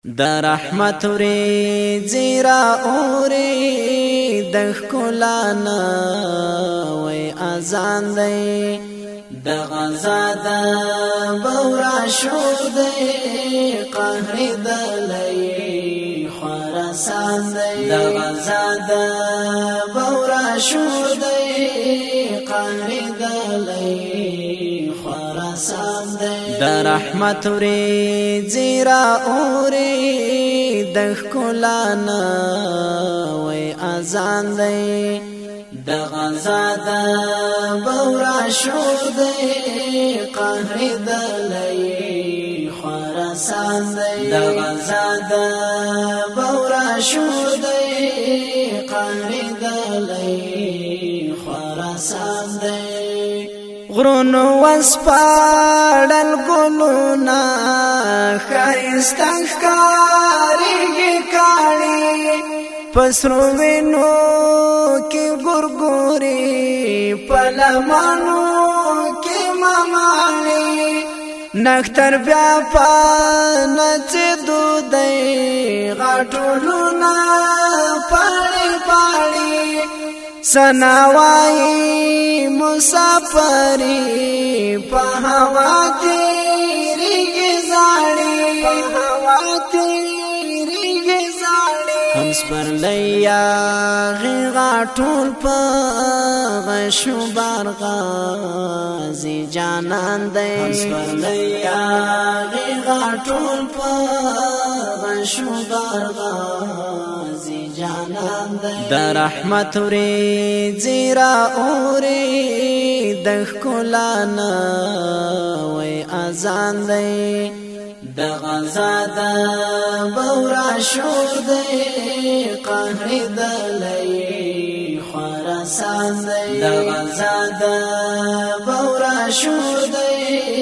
د رحمت ورېځې رااوري د ښکلا نه وای اذان دی د غزا د بورا شور دی قهرېدلی خراسان دی د غزا د بورا شور دی قهرېدلی خراسان دی د رحمت ورېځې رااوري د ښکلا نه وای اذان دی د غزا د بورا شور دی قهرېدلی خراسان دی د غزا د بورا شور دی قهرېدلی خراسان دی غرونو وسپاړل ګلونه ښایسته ښکارېږي کاڼي په سرو وینو کې ګورګورې په لمنو کې مماڼې نختر بیا په نڅېدو دی غاټولونه پاړې پاړې ثنا وایي مسافري په هوا تېرېږي زاړې په هوا تېرېږي زاړې هم سپرلی یاغې غاټول په غشو بار غازي جانان دی هم سپرلی یاغې غاټول په غشو بار غازي جانان دی د رحمت ورېځې رااوري د ښکلا نه وای اذان دی د غزا د بورا شور دی قهرېدلی خراسان دی د غزا د بورا شور دی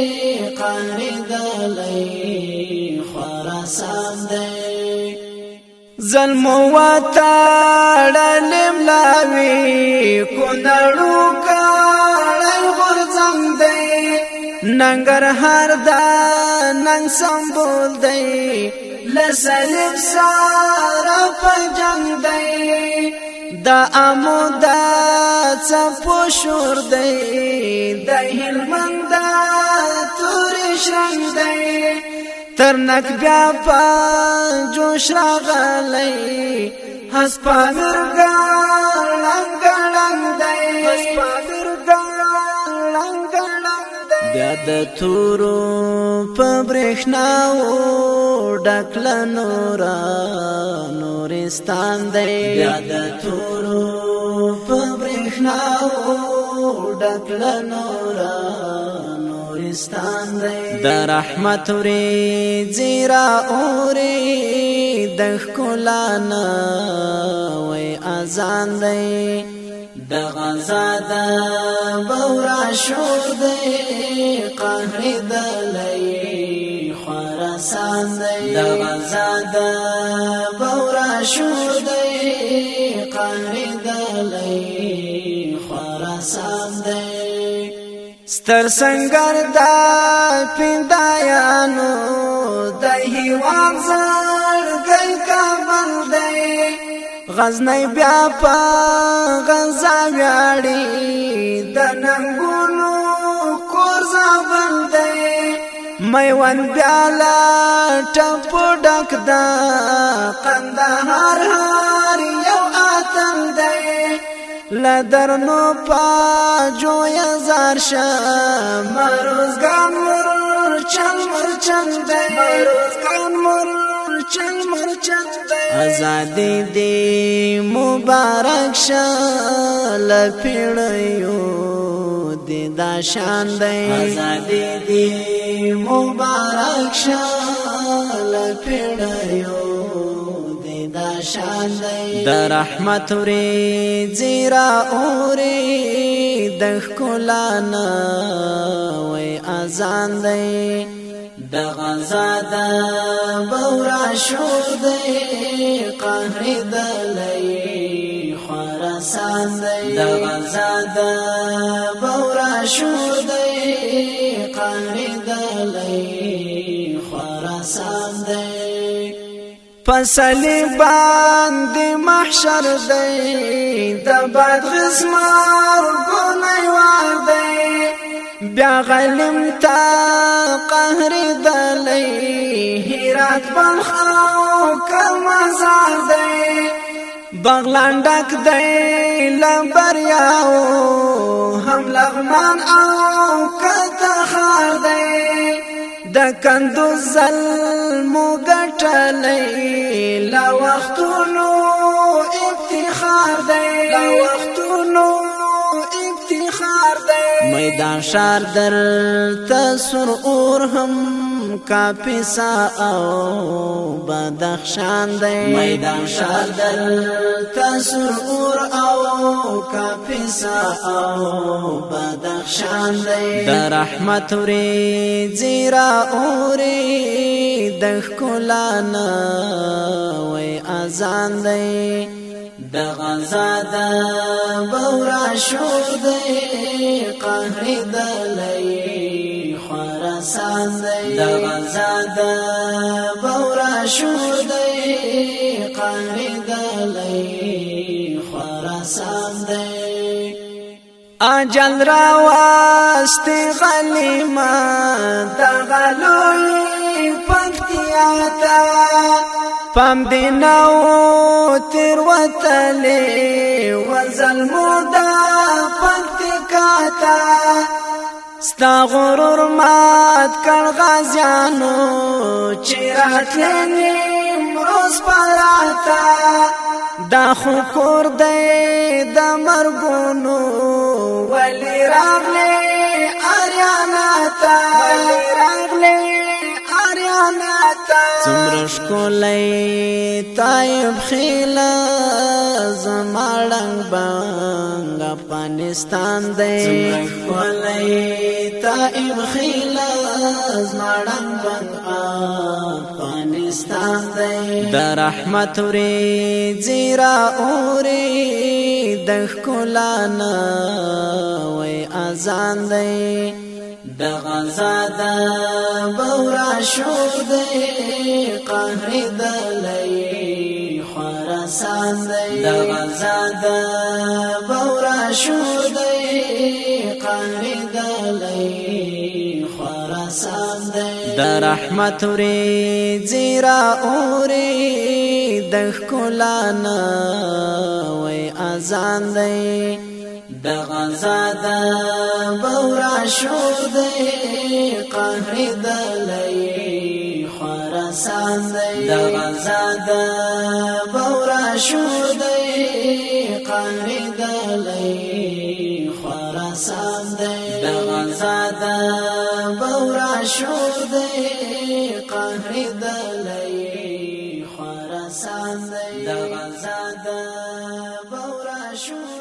قهرېدلی خراسان دی ظلمو وتړلې ملاوي کونړو کړی غورځنګ دی ننګرهار دا ننګ سمبول دی له صلیب سره په جنګ دی د امو دا څپو شور دی د هلمند دا تورې شرنګ دی ترنک بیا پا جوش راغلی هسپا مرگا لنگ لنگ دی هسپا مرگا لنگ لنگ دی بیا د تورو پا برخناو ډکل نورا نورستان دی بیا د تورو پا برخناو ډکل نورا د رحمت ورېځې رااوري د ښکلا نه وای اذان دی د غزا د بورا شور دی قهرېدلی خراسان دی د غزا د بورا شور دی قهرېدلی خراسان دی ستر سنگر دا پیندایانو د هیواد زړګی کابل دی غزنی بیا په غزا ویاړي د ننګونو کور زابل دی میوند بیا له ټپو ډک ده قندهار هر یو اتل دی لدرنو پا جویا زارشا مروزگان مرچن مرچن دی مروزگان مرچن مرچن دی ازادی دی مبارک شا لپیڑیو دی داشان دی ازادی دی مبارک شا لپیڑیو د رحمت ورېځې رااوري د ښکلا نه وای اذان دی د غزا د بورا شور دی قهرېدلی خراسان دی د غزا د بورا شور دی قهرېدلی خراسان دی فصلی باندې محشر دی د باد غزمار ګونای وار دی بیا غلم تا قهر دلی هرات بلخو کمزار دی بغلان ډک دی لبریاو هم لغمان او کتخار دی د کندوز ظلمو ګټلی لا وختونو افتخار دی لا وختونو افتخار دی میدان شار در تسر اور هم کاپیسا او بدخشان دی میدان شار در تسر اور او کاپیسا او بدخشان دی در رحمت وری زیرا اوری دخ کولانا وی اذان دی د غزا د بورا شور دی قهر دلی خراسان دی د غزا د بورا شور دی قهر دلی خراسان دی اجل را واسطه غلیما د غلوی پکتیا تا پام دیناو تیر وتلی وظلمو دا پکتیا تا ستا غرور مات کړ غازیانو چیرات لنیم روز پراتا دا خو کور دی د مرګونو ولی راغلی اریانا تا ولی راغلی اریانا تا څومره ښکلی طایب خیله زما ړنګ بنګ افغانستان دی څومره ښکلی طایب خیله زما ړنګ بنګ افغانستان دی د رحمت وری زیرا اوری د ښکلانا وی اذان دی د غزا د بورا شور دی قهر دلی خراسان دی د غزا د بورا شور دی قهر دلی خراسان دی د رحمت وری زیرا اوری د ښکلانا وی اذان دی د غزا د بورا شور دی قهر دلی خراسان دی د غزا د بورا شور دی قهر دلی خراسان دی د غزا د بورا شور دی قهر دلی خراسان دی د غزا د بورا شور